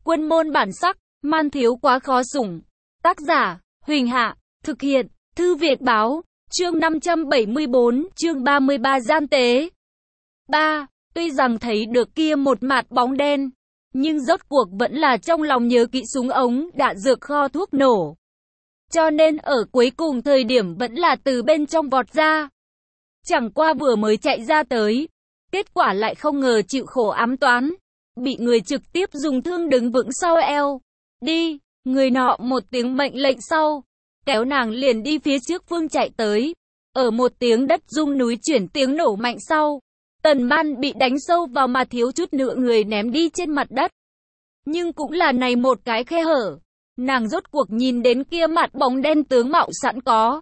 Quân môn bản sắc, man thiếu quá khó sủng. Tác giả, Huỳnh Hạ, thực hiện, Thư Việt Báo, chương 574, chương 33 gian tế. 3. Tuy rằng thấy được kia một mạt bóng đen, nhưng rốt cuộc vẫn là trong lòng nhớ kỹ súng ống, đạn dược kho thuốc nổ. Cho nên ở cuối cùng thời điểm vẫn là từ bên trong vọt ra. Chẳng qua vừa mới chạy ra tới, kết quả lại không ngờ chịu khổ ám toán, bị người trực tiếp dùng thương đứng vững sau eo. Đi, người nọ một tiếng mệnh lệnh sau, kéo nàng liền đi phía trước phương chạy tới. Ở một tiếng đất rung núi chuyển tiếng nổ mạnh sau, Tần Ban bị đánh sâu vào mà thiếu chút nữa người ném đi trên mặt đất. Nhưng cũng là này một cái khe hở, nàng rốt cuộc nhìn đến kia mặt bóng đen tướng mạo sẵn có.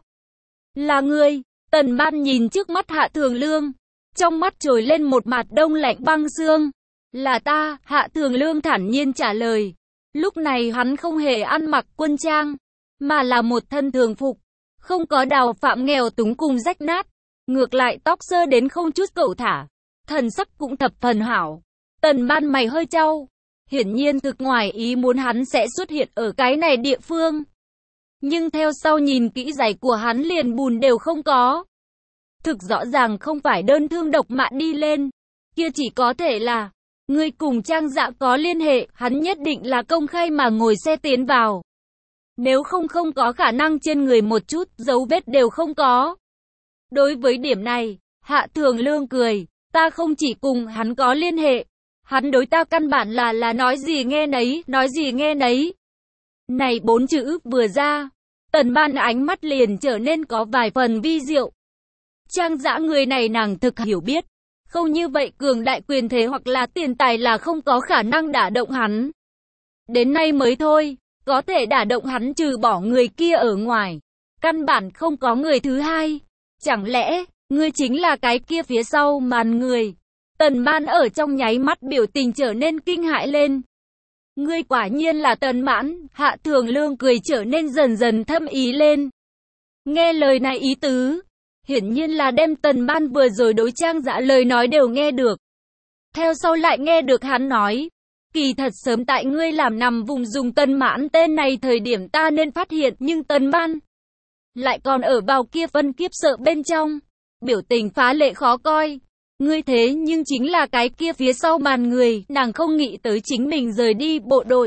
Là người. Tần Ban nhìn trước mắt Hạ Thường Lương, trong mắt trồi lên một mặt đông lạnh băng xương. Là ta, Hạ Thường Lương thản nhiên trả lời. Lúc này hắn không hề ăn mặc quân trang, mà là một thân thường phục, không có đào phạm nghèo túng cùng rách nát, ngược lại tóc sơ đến không chút cẩu thả, thần sắc cũng thập phần hảo. Tần Ban mày hơi chau, hiển nhiên thực ngoài ý muốn hắn sẽ xuất hiện ở cái này địa phương. Nhưng theo sau nhìn kỹ giày của hắn liền bùn đều không có. Thực rõ ràng không phải đơn thương độc mã đi lên, kia chỉ có thể là người cùng Trang Dạ có liên hệ, hắn nhất định là công khai mà ngồi xe tiến vào. Nếu không có khả năng trên người một chút dấu vết đều không có. Đối với điểm này, Hạ Thường Lương cười, ta không chỉ cùng hắn có liên hệ, hắn đối ta căn bản là nói gì nghe nấy, nói gì nghe nấy. Này 4 chữ vừa ra, Tần Ban ánh mắt liền trở nên có vài phần vi diệu. Trang Dã người này nàng thực hiểu biết, không như vậy cường đại quyền thế hoặc là tiền tài là không có khả năng đả động hắn. Đến nay mới thôi, có thể đả động hắn trừ bỏ người kia ở ngoài, căn bản không có người thứ hai. Chẳng lẽ, ngươi chính là cái kia phía sau màn người? Tần Ban ở trong nháy mắt biểu tình trở nên kinh hãi lên. Ngươi quả nhiên là Tần Mãn. Hạ Thường Lương cười trở nên dần dần thâm ý lên. Nghe lời này ý tứ, hiển nhiên là đem Tần Ban vừa rồi đối Trang Dã lời nói đều nghe được. Theo sau lại nghe được hắn nói, kỳ thật sớm tại ngươi làm nằm vùng dùng Tần Mãn tên này thời điểm ta nên phát hiện, nhưng Tần Ban lại còn ở vào kia phân kiếp sợ bên trong, biểu tình phá lệ khó coi. Ngươi thế nhưng chính là cái kia phía sau màn người, nàng không nghĩ tới chính mình rời đi bộ đội.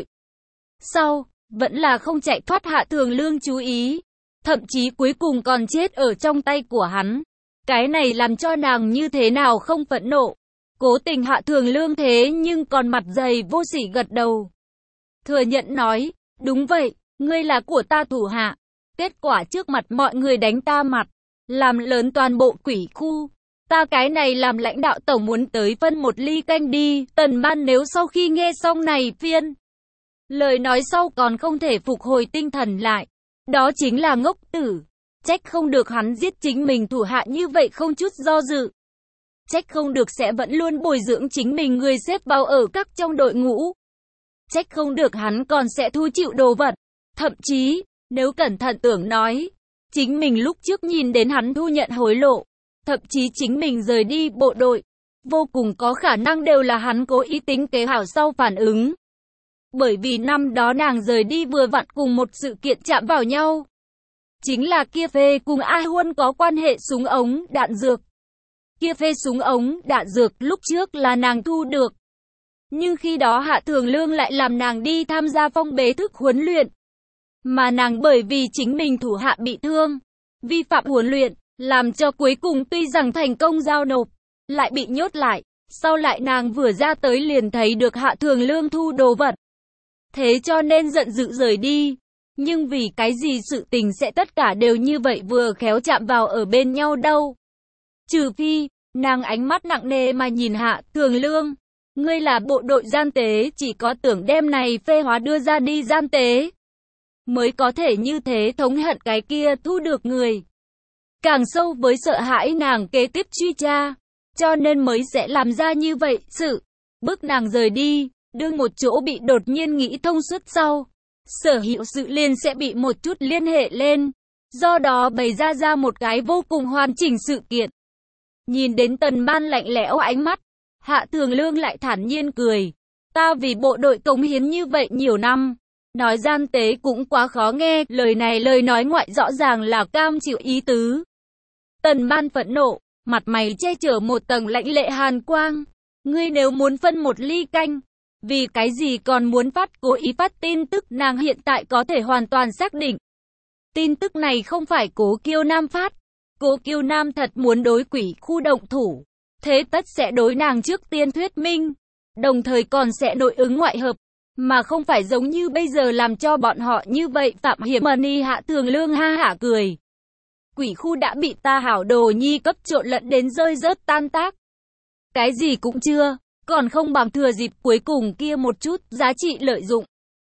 Sau, vẫn là không chạy thoát Hạ Thường Lương chú ý, thậm chí cuối cùng còn chết ở trong tay của hắn. Cái này làm cho nàng như thế nào không phẫn nộ. Cố tình Hạ Thường Lương thế nhưng còn mặt dày vô sỉ gật đầu. Thừa nhận nói, đúng vậy, ngươi là của ta thủ hạ. Kết quả trước mặt mọi người đánh ta mặt, làm lớn toàn bộ quỷ khu. Ta cái này làm lãnh đạo tổng muốn tới phân một ly canh đi. Tần Ban nếu sau khi nghe xong này phiên lời nói sau còn không thể phục hồi tinh thần lại, đó chính là ngốc tử. Trách không được hắn giết chính mình thủ hạ như vậy không chút do dự. Trách không được sẽ vẫn luôn bồi dưỡng chính mình người xếp vào ở các trong đội ngũ. Trách không được hắn còn sẽ thu chịu đồ vật. Thậm chí, nếu cẩn thận tưởng nói, chính mình lúc trước nhìn đến hắn thu nhận hối lộ, thậm chí chính mình rời đi bộ đội, vô cùng có khả năng đều là hắn cố ý tính kế hảo sau phản ứng. Bởi vì năm đó nàng rời đi vừa vặn cùng một sự kiện chạm vào nhau. Chính là kia phê cùng A Huân có quan hệ súng ống, đạn dược. Kia phê súng ống, đạn dược lúc trước là nàng thu được. Nhưng khi đó Hạ Thường Lương lại làm nàng đi tham gia phong bế thức huấn luyện. Mà nàng bởi vì chính mình thủ hạ bị thương, vi phạm huấn luyện, làm cho cuối cùng tuy rằng thành công giao nộp, lại bị nhốt lại. Sau lại nàng vừa ra tới liền thấy được Hạ Thường Lương thu đồ vật. Thế cho nên giận dữ rời đi. Nhưng vì cái gì sự tình sẽ tất cả đều như vậy vừa khéo chạm vào ở bên nhau đâu. Trừ phi, nàng ánh mắt nặng nề mà nhìn Hạ Thường Lương. Ngươi là bộ đội gian tế, chỉ có tưởng đem này phê hóa đưa ra đi gian tế, mới có thể như thế thống hận cái kia thu được người. Càng sâu với sợ hãi nàng kế tiếp truy tra, cho nên mới sẽ làm ra như vậy sự. Bức nàng rời đi, đương một chỗ bị đột nhiên nghĩ thông suốt sau. Sở hữu sự liền sẽ bị một chút liên hệ lên. Do đó bày ra một cái vô cùng hoàn chỉnh sự kiện. Nhìn đến Tần Ban lạnh lẽo ánh mắt, Hạ Thường Lương lại thản nhiên cười. Ta vì bộ đội cống hiến như vậy nhiều năm. Nói gian tế cũng quá khó nghe, lời nói ngoại rõ ràng là cam chịu ý tứ. Tần Ban phẫn nộ, mặt mày che chở một tầng lãnh lệ hàn quang. Ngươi nếu muốn phân một ly canh, vì cái gì còn muốn cố ý phát tin tức? Nàng hiện tại có thể hoàn toàn xác định. Tin tức này không phải Cố Kiêu Nam phát. Cố Kiêu Nam thật muốn đối Quỷ Khu động thủ. Thế tất sẽ đối nàng trước tiên thuyết minh. Đồng thời còn sẽ nội ứng ngoại hợp. Mà không phải giống như bây giờ làm cho bọn họ như vậy. Phạm Hiểm Mani Hạ Thường Lương ha hả cười. Quỷ Khu đã bị ta hảo đồ nhi cấp trộn lẫn đến rơi rớt tan tác. Cái gì cũng chưa, còn không bằng thừa dịp cuối cùng kia một chút giá trị lợi dụng.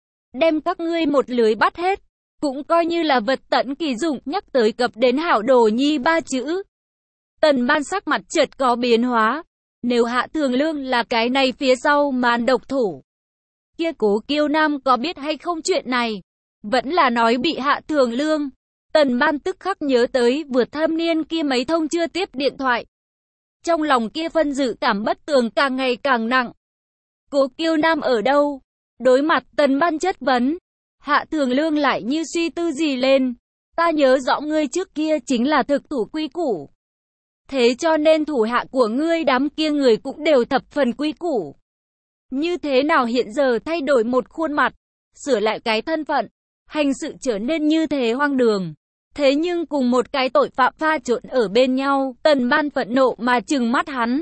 Đem các ngươi một lưới bắt hết, cũng coi như là vật tận kỳ dụng. Nhắc tới cập đến hảo đồ nhi ba chữ. Tần Ban sắc mặt chợt có biến hóa. Nếu Hạ Thường Lương là cái này phía sau màn độc thủ, kia Cố Kiêu Nam có biết hay không chuyện này? Vẫn là nói bị Hạ Thường Lương. Tần Ban tức khắc nhớ tới vượt thâm niên kia mấy thông chưa tiếp điện thoại. Trong lòng kia phân dự cảm bất tường càng ngày càng nặng. Cố Kiêu Nam ở đâu? Đối mặt Tần Ban chất vấn, Hạ Thường Lương lại như suy tư gì lên. Ta nhớ rõ ngươi trước kia chính là thực thủ quy củ. Thế cho nên thủ hạ của ngươi đám kia người cũng đều thập phần quy củ. Như thế nào hiện giờ thay đổi một khuôn mặt, sửa lại cái thân phận, hành sự trở nên như thế hoang đường. Thế nhưng cùng một cái tội phạm pha trộn ở bên nhau, Tần Ban phẫn nộ mà trừng mắt hắn.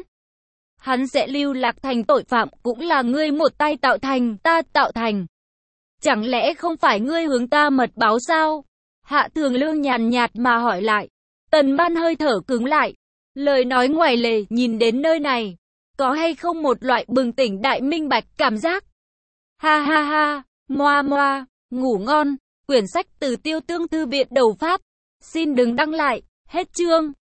Hắn sẽ lưu lạc thành tội phạm cũng là ngươi một tay tạo thành, ta tạo thành. Chẳng lẽ không phải ngươi hướng ta mật báo sao? Hạ Thường Lương nhàn nhạt mà hỏi lại. Tần Ban hơi thở cứng lại. Lời nói ngoài lề, nhìn đến nơi này, có hay không một loại bừng tỉnh đại minh bạch cảm giác? Ha ha ha, moa moa, ngủ ngon. Quyển sách từ Tiêu Tương Thư viện đầu Pháp. Xin đừng đăng lại. Hết chương.